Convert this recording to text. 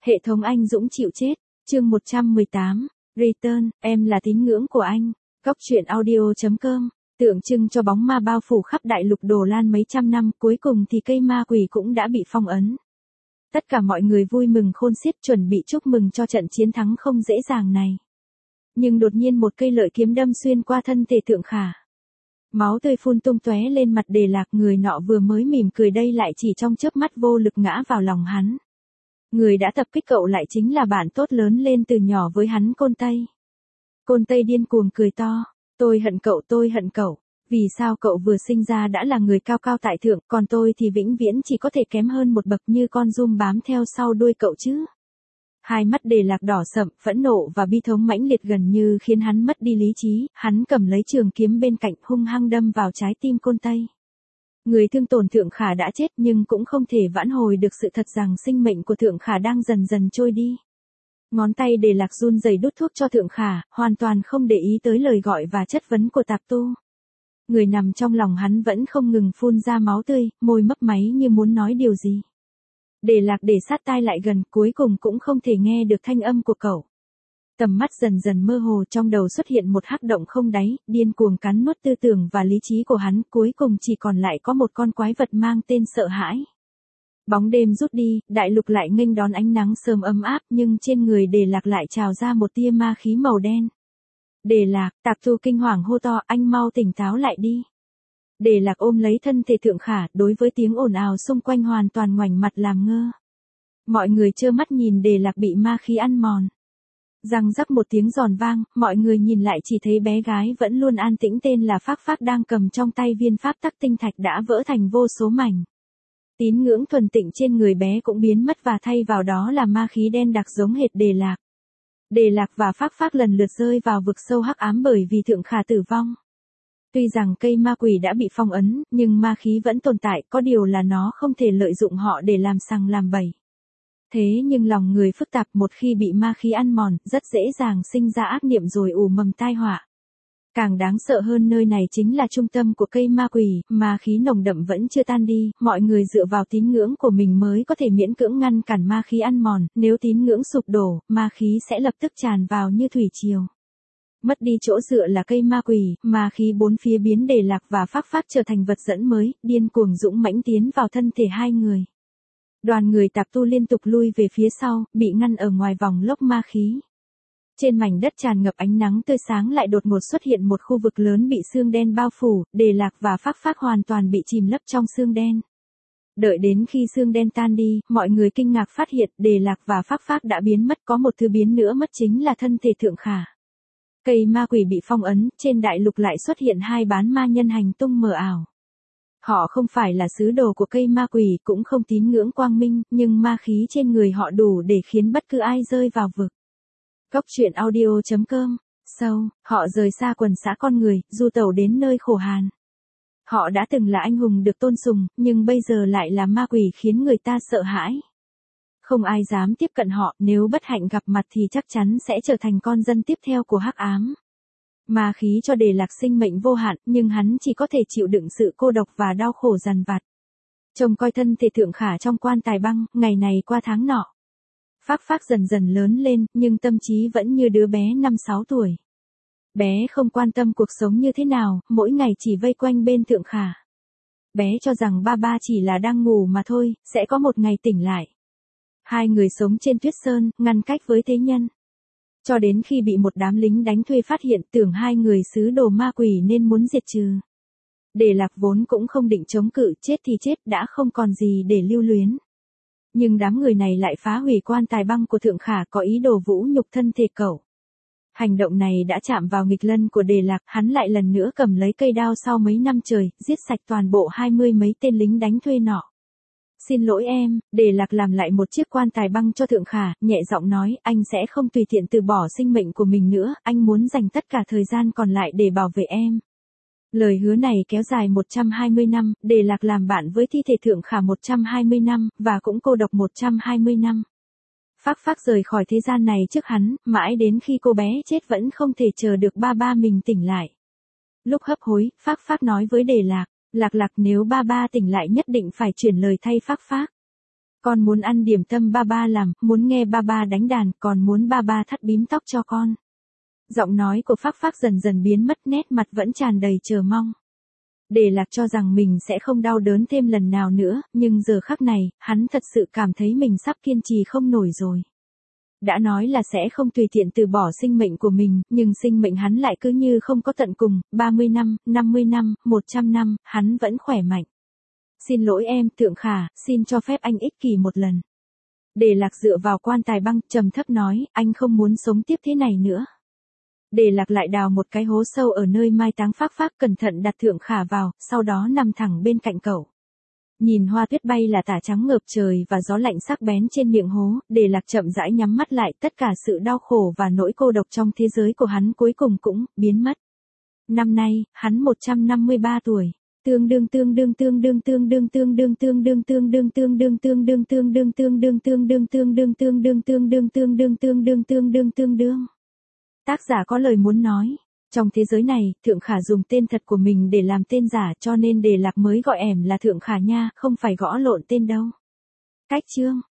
Hệ thống anh Dũng chịu chết, chương 118, Return, em là tín ngưỡng của anh. Góc truyện audio.com, tượng trưng cho bóng ma bao phủ khắp đại lục Đồ Lan mấy trăm năm, cuối cùng thì cây ma quỷ cũng đã bị phong ấn. Tất cả mọi người vui mừng khôn xiết chuẩn bị chúc mừng cho trận chiến thắng không dễ dàng này. Nhưng đột nhiên một cây lợi kiếm đâm xuyên qua thân thể Thượng Khả. Máu tươi phun tung tóe lên mặt Đề Lạc, người nọ vừa mới mỉm cười đây lại chỉ trong chớp mắt vô lực ngã vào lòng hắn. Người đã tập kích cậu lại chính là bạn tốt lớn lên từ nhỏ với hắn, Côn Tây. Côn Tây điên cuồng cười to, tôi hận cậu, vì sao cậu vừa sinh ra đã là người cao cao tại thượng, còn tôi thì vĩnh viễn chỉ có thể kém hơn một bậc như con giun bám theo sau đuôi cậu chứ. Hai mắt Đề Lạc đỏ sậm, phẫn nộ và bi thống mãnh liệt gần như khiến hắn mất đi lý trí, hắn cầm lấy trường kiếm bên cạnh hung hăng đâm vào trái tim Côn Tây. Người thương tổn Thượng Khả đã chết nhưng cũng không thể vãn hồi được sự thật rằng sinh mệnh của Thượng Khả đang dần dần trôi đi. Ngón tay Đề Lạc run rẩy đút thuốc cho Thượng Khả, hoàn toàn không để ý tới lời gọi và chất vấn của tạp tu. Người nằm trong lòng hắn vẫn không ngừng phun ra máu tươi, môi mấp máy như muốn nói điều gì. Đề Lạc để sát tai lại gần, cuối cùng cũng không thể nghe được thanh âm của cậu. Tầm mắt dần dần mơ hồ, trong đầu xuất hiện một hắc động không đáy, điên cuồng cắn nuốt tư tưởng và lý trí của hắn, cuối cùng chỉ còn lại có một con quái vật mang tên sợ hãi. Bóng đêm rút đi, đại lục lại nghênh đón ánh nắng sớm ấm áp, nhưng trên người Đề Lạc lại trào ra một tia ma khí màu đen. Đề Lạc, tạp tu kinh hoàng hô to, anh mau tỉnh táo lại đi. Đề Lạc ôm lấy thân thể Thượng Khả, đối với tiếng ồn ào xung quanh hoàn toàn ngoảnh mặt làm ngơ. Mọi người trơ mắt nhìn Đề Lạc bị ma khí ăn mòn. Răng rắc một tiếng giòn vang, mọi người nhìn lại chỉ thấy bé gái vẫn luôn an tĩnh tên là Phác Phác đang cầm trong tay viên pháp tắc tinh thạch đã vỡ thành vô số mảnh. Tín ngưỡng thuần tịnh trên người bé cũng biến mất và thay vào đó là ma khí đen đặc giống hệt Đề Lạc. Đề Lạc và Phác Phác lần lượt rơi vào vực sâu hắc ám bởi vì Thượng Khả tử vong. Tuy rằng cây ma quỷ đã bị phong ấn, nhưng ma khí vẫn tồn tại, có điều là nó không thể lợi dụng họ để làm sằng làm bậy. Thế nhưng lòng người phức tạp, một khi bị ma khí ăn mòn, rất dễ dàng sinh ra ác niệm rồi ủ mầm tai họa. Càng đáng sợ hơn, nơi này chính là trung tâm của cây ma quỷ, ma khí nồng đậm vẫn chưa tan đi, mọi người dựa vào tín ngưỡng của mình mới có thể miễn cưỡng ngăn cản ma khí ăn mòn, nếu tín ngưỡng sụp đổ, ma khí sẽ lập tức tràn vào như thủy triều. Mất đi chỗ dựa là cây ma quỷ, ma khí bốn phía biến Đề Lạc và Phác Phác trở thành vật dẫn mới, điên cuồng dũng mãnh tiến vào thân thể hai người. Đoàn người tạp tu liên tục lui về phía sau, bị ngăn ở ngoài vòng lốc ma khí. Trên mảnh đất tràn ngập ánh nắng tươi sáng lại đột ngột xuất hiện một khu vực lớn bị sương đen bao phủ, Đề Lạc và Phác Phác hoàn toàn bị chìm lấp trong sương đen. Đợi đến khi sương đen tan đi, mọi người kinh ngạc phát hiện Đề Lạc và Phác Phác đã biến mất, có một thứ biến nữa mất chính là thân thể Thượng Khả. Cây ma quỷ bị phong ấn, trên đại lục lại xuất hiện hai bán ma nhân hành tung mờ ảo. Họ không phải là sứ đồ của cây ma quỷ, cũng không tín ngưỡng quang minh, nhưng ma khí trên người họ đủ để khiến bất cứ ai rơi vào vực. Góc truyện audio.com, họ rời xa quần xã con người, du tẩu đến nơi khổ hàn. Họ đã từng là anh hùng được tôn sùng, nhưng bây giờ lại là ma quỷ khiến người ta sợ hãi. Không ai dám tiếp cận họ, nếu bất hạnh gặp mặt thì chắc chắn sẽ trở thành con dân tiếp theo của hắc ám. Ma khí cho Đề Lạc sinh mệnh vô hạn, nhưng hắn chỉ có thể chịu đựng sự cô độc và đau khổ dằn vặt. Trông coi thân thể Thượng Khả trong quan tài băng, ngày này qua tháng nọ. Phác Phác dần dần lớn lên, nhưng tâm trí vẫn như đứa bé 5-6 tuổi. Bé không quan tâm cuộc sống như thế nào, mỗi ngày chỉ vây quanh bên Thượng Khả. Bé cho rằng ba chỉ là đang ngủ mà thôi, sẽ có một ngày tỉnh lại. Hai người sống trên tuyết sơn, ngăn cách với thế nhân. Cho đến khi bị một đám lính đánh thuê phát hiện, tưởng hai người sứ đồ ma quỷ nên muốn diệt trừ. Đề Lạc vốn cũng không định chống cự, chết thì chết, đã không còn gì để lưu luyến. Nhưng đám người này lại phá hủy quan tài băng của Thượng Khả, có ý đồ vũ nhục thân thể cậu. Hành động này đã chạm vào nghịch lân của Đề Lạc, hắn lại lần nữa cầm lấy cây đao sau mấy năm trời, giết sạch toàn bộ 20 mấy tên lính đánh thuê nọ. Xin lỗi em, Đề Lạc làm lại một chiếc quan tài băng cho Thượng Khả, nhẹ giọng nói, anh sẽ không tùy tiện từ bỏ sinh mệnh của mình nữa, anh muốn dành tất cả thời gian còn lại để bảo vệ em. Lời hứa này kéo dài 120 năm, Đề Lạc làm bạn với thi thể Thượng Khả 120 năm, và cũng cô độc 120 năm. Phác Phác rời khỏi thế gian này trước hắn, mãi đến khi cô bé chết vẫn không thể chờ được ba mình tỉnh lại. Lúc hấp hối, Phác Phác nói với Đề Lạc, Lạc nếu ba tỉnh lại nhất định phải chuyển lời thay Phác Phác. Con muốn ăn điểm tâm ba ba làm, muốn nghe ba ba đánh đàn, còn muốn ba ba thắt bím tóc cho con. Giọng nói của Phác Phác dần dần biến mất, nét mặt vẫn tràn đầy chờ mong. Đề Lạc cho rằng mình sẽ không đau đớn thêm lần nào nữa, nhưng giờ khắc này, hắn thật sự cảm thấy mình sắp kiên trì không nổi rồi. Đã nói là sẽ không tùy tiện từ bỏ sinh mệnh của mình, nhưng sinh mệnh hắn lại cứ như không có tận cùng, 30 năm, 50 năm, 100 năm, hắn vẫn khỏe mạnh. Xin lỗi em, Thượng Khả, xin cho phép anh ích kỷ một lần. Đề Lạc dựa vào quan tài băng, trầm thấp nói, anh không muốn sống tiếp thế này nữa. Đề Lạc lại đào một cái hố sâu ở nơi mai táng Phác Phác, cẩn thận đặt Thượng Khả vào, sau đó nằm thẳng bên cạnh cậu. Nhìn hoa tuyết bay là tả trắng ngợp trời và gió lạnh sắc bén trên miệng hố, Đề Lạc chậm rãi nhắm mắt lại, tất cả sự đau khổ và nỗi cô độc trong thế giới của hắn cuối cùng cũng biến mất. Năm nay, hắn 153 tuổi. Tương đương tương đương tương đương tương đương tương đương tương đương tương đương tương đương tương đương tương đương tương đương tương đương tương đương tương đương tương đương tương đương tương đương tương đương tương đương. Tác giả có lời muốn nói. Trong thế giới này, Thượng Khả dùng tên thật của mình để làm tên giả, cho nên Đề Lạc mới gọi ẻm là Thượng Khả nha, không phải gõ lộn tên đâu. Cách chương